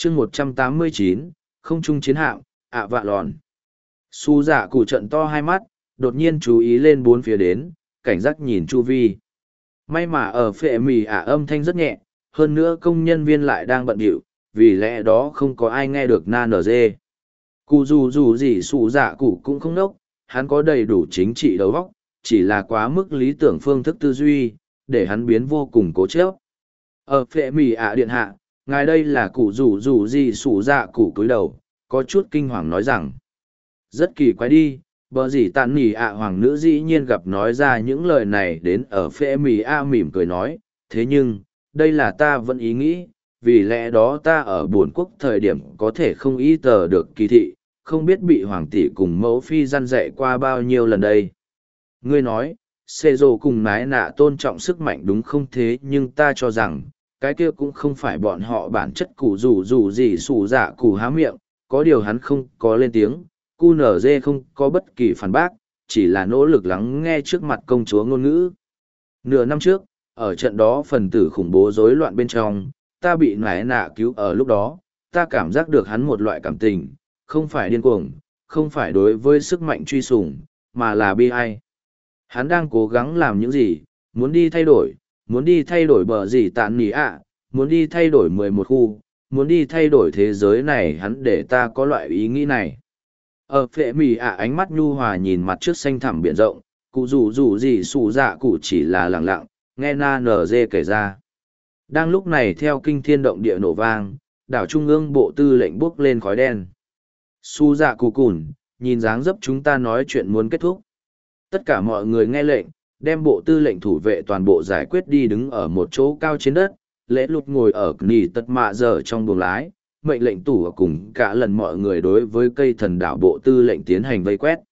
chương 189, không trung chiến hạm, ạ vạ lòn. Su dạ cụ trận to hai mắt, đột nhiên chú ý lên bốn phía đến, cảnh giác nhìn chu vi. May mà ở phệ mì âm thanh rất nhẹ, hơn nữa công nhân viên lại đang bận bịu, vì lẽ đó không có ai nghe được na nở dê. Cụ dù gì su dạ cụ cũng không nốc, hắn có đầy đủ chính trị đầu óc, chỉ là quá mức lý tưởng phương thức tư duy, để hắn biến vô cùng cố chấp. Ở phệ mì điện hạ, ngài đây là cụ dù gì su dạ cụ cúi đầu, có chút kinh hoàng nói rằng. Rất kỳ quái đi, bờ gì tàn nỉ hoàng nữ dĩ nhiên gặp nói ra những lời này đến ở phệ mì mỉm cười nói, thế nhưng, đây là ta vẫn ý nghĩ, vì lẽ đó ta ở buồn quốc thời điểm có thể không ý tờ được kỳ thị, không biết bị hoàng tỷ cùng mẫu phi răn dạy qua bao nhiêu lần đây. Ngươi nói, xê rồ cùng nái nạ tôn trọng sức mạnh đúng không, thế nhưng ta cho rằng, cái kia cũng không phải bọn họ bản chất cụ dù gì xù dạ cụ há miệng, có điều hắn không có lên tiếng, cu nở dê không có bất kỳ phản bác, chỉ là nỗ lực lắng nghe trước mặt công chúa ngôn ngữ. Nửa năm trước, ở trận đó phần tử khủng bố rối loạn bên trong, ta bị nái nạ cứu ở lúc đó, ta cảm giác được hắn một loại cảm tình, không phải điên cuồng, không phải đối với sức mạnh truy sủng, mà là bi ai. Hắn đang cố gắng làm những gì, muốn đi thay đổi bờ gì tạn nỉ muốn đi thay đổi 11 khu, muốn đi thay đổi thế giới này, hắn để ta có loại ý nghĩ này. Ở phệ mì ánh mắt nhu hòa nhìn mặt trước xanh thẳm biển rộng, cụ dù gì xù dạ cụ chỉ là lặng lặng, nghe na nở dê kể ra. Đang lúc này theo kinh thiên động địa nổ vang, đảo trung ương bộ tư lệnh bốc lên khói đen. Su dạ cụ cùn, nhìn dáng dấp chúng ta nói chuyện muốn kết thúc. Tất cả mọi người nghe lệnh, đem bộ tư lệnh thủ vệ toàn bộ giải quyết đi đứng ở một chỗ cao trên đất, lễ lụt ngồi ở nỉ tật mạ giờ trong buồng lái, mệnh lệnh tủ cùng cả lần mọi người đối với cây thần đảo bộ tư lệnh tiến hành vây quét.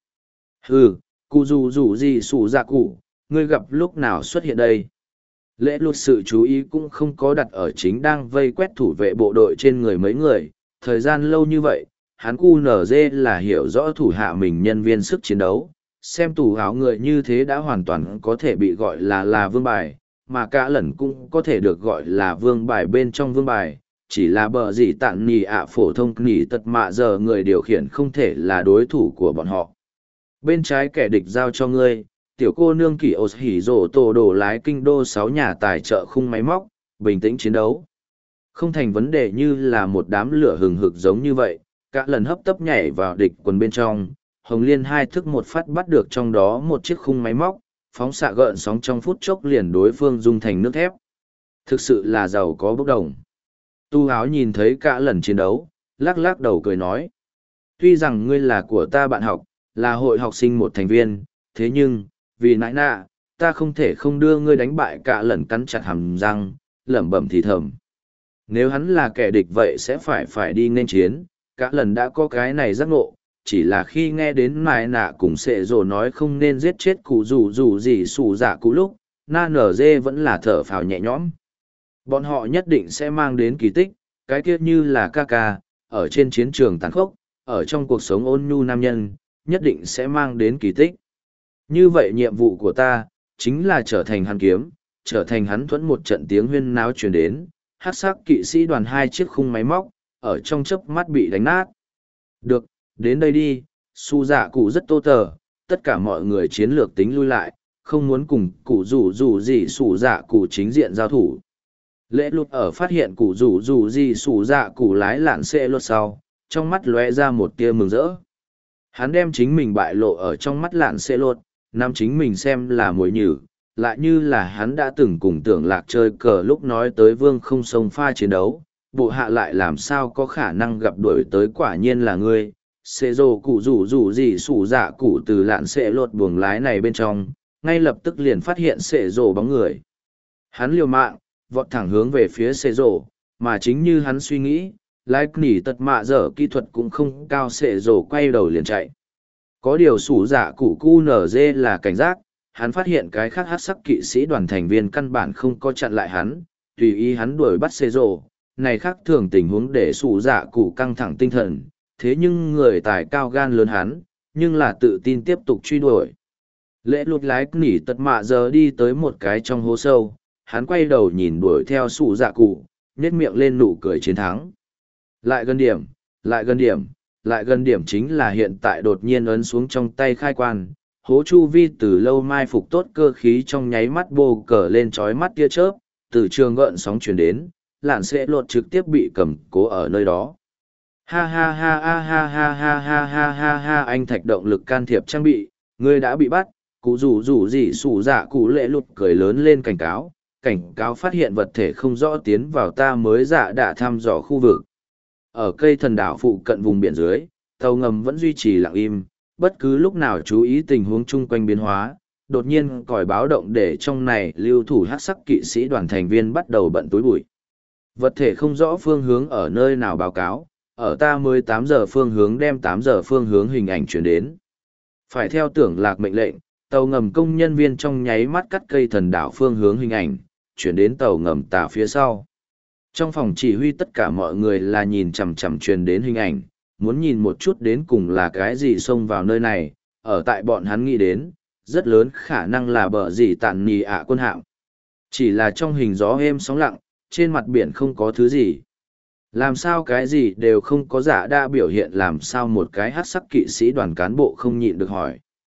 Cụ dù gì sủ dạ cụ, ngươi gặp lúc nào xuất hiện đây? Lễ lụt sự chú ý cũng không có đặt ở chính đang vây quét thủ vệ bộ đội trên người mấy người, thời gian lâu như vậy, hắn cu nở dê là hiểu rõ thủ hạ mình nhân viên sức chiến đấu, xem tủ áo người như thế đã hoàn toàn có thể bị gọi là vương bài, mà cả lần cũng có thể được gọi là vương bài bên trong vương bài, chỉ là bờ gì tạn nỉ phổ thông nỉ tật mạ giờ người điều khiển không thể là đối thủ của bọn họ. Bên trái kẻ địch giao cho ngươi, tiểu cô nương kỳ ột hỉ rổ tổ đổ lái kinh đô 6 nhà tài trợ khung máy móc, bình tĩnh chiến đấu. Không thành vấn đề như là một đám lửa hừng hực giống như vậy, cả lần hấp tấp nhảy vào địch quần bên trong, Hồng Liên hai thức một phát bắt được trong đó một chiếc khung máy móc, phóng xạ gợn sóng trong phút chốc liền đối phương dung thành nước thép. Thực sự là giàu có bốc đồng. Tu áo nhìn thấy cả lần chiến đấu, lắc lắc đầu cười nói. Tuy rằng ngươi là của ta bạn học, là hội học sinh một thành viên, thế nhưng, vì nãi nạ, ta không thể không đưa ngươi đánh bại cả lần, cắn chặt hàm răng, lẩm bẩm thì thầm. Nếu hắn là kẻ địch vậy sẽ phải đi nên chiến, cả lần đã có cái này giác ngộ, chỉ là khi nghe đến nãi nạ cùng sệ rồ nói không nên giết chết cụ dù gì xù dạ cụ lúc, na nở dê vẫn là thở phào nhẹ nhõm. Bọn họ nhất định sẽ mang đến kỳ tích, cái kia như là ca ca, ở trên chiến trường tàn khốc, ở trong cuộc sống ôn nhu nam nhân, nhất định sẽ mang đến kỳ tích. Như vậy nhiệm vụ của ta, chính là trở thành hắn kiếm, trở thành hắn thuẫn một trận tiếng huyên náo truyền đến, hát sắc kỵ sĩ đoàn 2 chiếc khung máy móc, ở trong chớp mắt bị đánh nát. Được, đến đây đi, su dạ cụ rất tô tờ, tất cả mọi người chiến lược tính lui lại, không muốn cùng cụ dù gì su dạ cụ chính diện giao thủ. Lễ lụt ở phát hiện cụ dù gì su dạ cụ lái lạn xe lột sau, trong mắt lóe ra một tia mừng rỡ. Hắn đem chính mình bại lộ ở trong mắt lạn xe lột, nam chính mình xem là mồi nhử, lại như là hắn đã từng cùng tưởng lạc chơi cờ lúc nói tới vương không sông pha chiến đấu, bộ hạ lại làm sao có khả năng gặp đuổi tới, quả nhiên là ngươi. Xê rồ cụ rủ gì sủ dạ cụ từ lạn xe lột buồng lái này bên trong, ngay lập tức liền phát hiện xê rồ bóng người. Hắn liều mạng, vọt thẳng hướng về phía xê rồ, mà chính như hắn suy nghĩ, lái nỉ tật mạ dở kỹ thuật cũng không cao, xệ rổ quay đầu liền chạy. Có điều sủ dạ cụ cu nở dê là cảnh giác, hắn phát hiện cái khác hát sắc kỵ sĩ đoàn thành viên căn bản không có chặn lại hắn, tùy ý hắn đuổi bắt xệ rổ. Này khác thường tình huống để sủ dạ cụ căng thẳng tinh thần, thế nhưng người tài cao gan lớn hắn, nhưng là tự tin tiếp tục truy đuổi. Lễ lụt lái nỉ tật mạ giờ đi tới một cái trong hố sâu, hắn quay đầu nhìn đuổi theo sủ dạ cụ, nhếch miệng lên nụ cười chiến thắng. Lại gần điểm, lại gần điểm, lại gần điểm chính là hiện tại đột nhiên ấn xuống trong tay khai quan. Hố chu vi từ lâu mai phục tốt cơ khí trong nháy mắt bô cờ lên trói mắt tia chớp, từ trường gợn sóng chuyển đến, lạn sẽ lột trực tiếp bị cầm cố ở nơi đó. Ha ha ha ha ha ha ha ha ha ha ha anh thạch động lực can thiệp trang bị, ngươi đã bị bắt, cụ rủ gì sủ dạ cụ lệ lụt cười lớn lên cảnh cáo phát hiện vật thể không rõ tiến vào ta mới dạ đã thăm dò khu vực. Ở cây thần đảo phụ cận vùng biển dưới, tàu ngầm vẫn duy trì lặng im, bất cứ lúc nào chú ý tình huống chung quanh biến hóa, đột nhiên còi báo động để trong này lưu thủ hắc sắc kỵ sĩ đoàn thành viên bắt đầu bận túi bụi. Vật thể không rõ phương hướng ở nơi nào báo cáo, ở ta mới 8 giờ phương hướng đem 8 giờ phương hướng hình ảnh chuyển đến. Phải theo tưởng lạc mệnh lệnh, tàu ngầm công nhân viên trong nháy mắt cắt cây thần đảo phương hướng hình ảnh, chuyển đến tàu ngầm tả phía sau. Trong phòng chỉ huy tất cả mọi người là nhìn chằm chằm truyền đến hình ảnh, muốn nhìn một chút đến cùng là cái gì xông vào nơi này, ở tại bọn hắn nghĩ đến, rất lớn khả năng là bờ gì tàn nì ạ quân hạm. Chỉ là trong hình gió êm sóng lặng, trên mặt biển không có thứ gì. Làm sao cái gì đều không có giả đã biểu hiện, làm sao một cái hắc sắc kỵ sĩ đoàn cán bộ không nhịn được hỏi.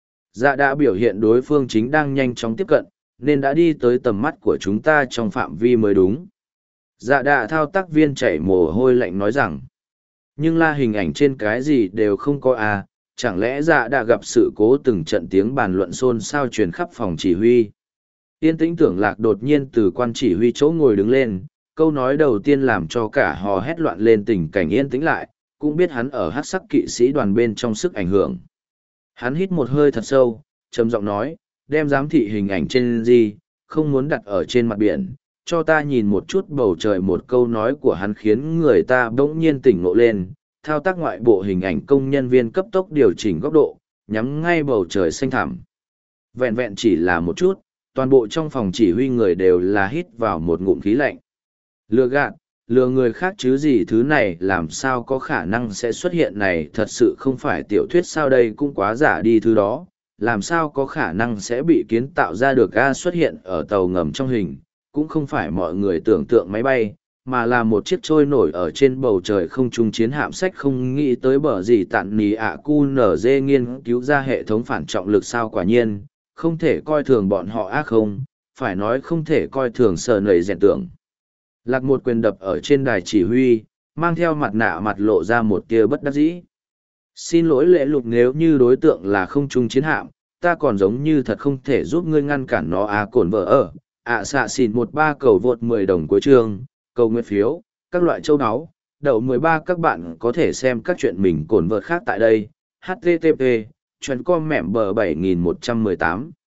Dạ đã biểu hiện đối phương chính đang nhanh chóng tiếp cận, nên đã đi tới tầm mắt của chúng ta trong phạm vi mới đúng. Dạ đã thao tác viên chảy mồ hôi lạnh nói rằng, nhưng là hình ảnh trên cái gì đều không có à, chẳng lẽ dạ đã gặp sự cố, từng trận tiếng bàn luận xôn xao truyền khắp phòng chỉ huy. Yên tĩnh tưởng lạc đột nhiên từ quan chỉ huy chỗ ngồi đứng lên, câu nói đầu tiên làm cho cả hò hét loạn lên tình cảnh yên tĩnh lại, cũng biết hắn ở hắc sắc kỵ sĩ đoàn bên trong sức ảnh hưởng. Hắn hít một hơi thật sâu, trầm giọng nói, đem giám thị hình ảnh trên gì, không muốn đặt ở trên mặt biển, cho ta nhìn một chút bầu trời. Một câu nói của hắn khiến người ta bỗng nhiên tỉnh ngộ lên, thao tác ngoại bộ hình ảnh công nhân viên cấp tốc điều chỉnh góc độ, nhắm ngay bầu trời xanh thẳm. Vẹn vẹn chỉ là một chút, toàn bộ trong phòng chỉ huy người đều là hít vào một ngụm khí lạnh. Lừa gạt, lừa người khác chứ gì, thứ này làm sao có khả năng sẽ xuất hiện, này thật sự không phải tiểu thuyết sao, đây cũng quá giả đi, thứ đó làm sao có khả năng sẽ bị kiến tạo ra được. Xuất hiện ở tàu ngầm trong hình, cũng không phải mọi người tưởng tượng máy bay, mà là một chiếc trôi nổi ở trên bầu trời không trung chiến hạm. Sách không nghĩ tới bờ gì tạn nì ạ cu nở dê nghiên cứu ra hệ thống phản trọng lực sao, quả nhiên không thể coi thường bọn họ không, phải nói không thể coi thường sờ nầy rèn tưởng. Lạc một quyền đập ở trên đài chỉ huy, mang theo mặt nạ mặt lộ ra một tia bất đắc dĩ. Xin lỗi lễ lục, nếu như đối tượng là không trung chiến hạm, ta còn giống như thật không thể giúp ngươi ngăn cản nó. Cổn vợ ở, xạ xỉn 13 cầu vượt 10 đồng cuối chương, cầu nguyện phiếu, các loại châu áo, đậu 13. Các bạn có thể xem các chuyện mình cổn vợt khác tại đây. http://com mẻm bờ 7118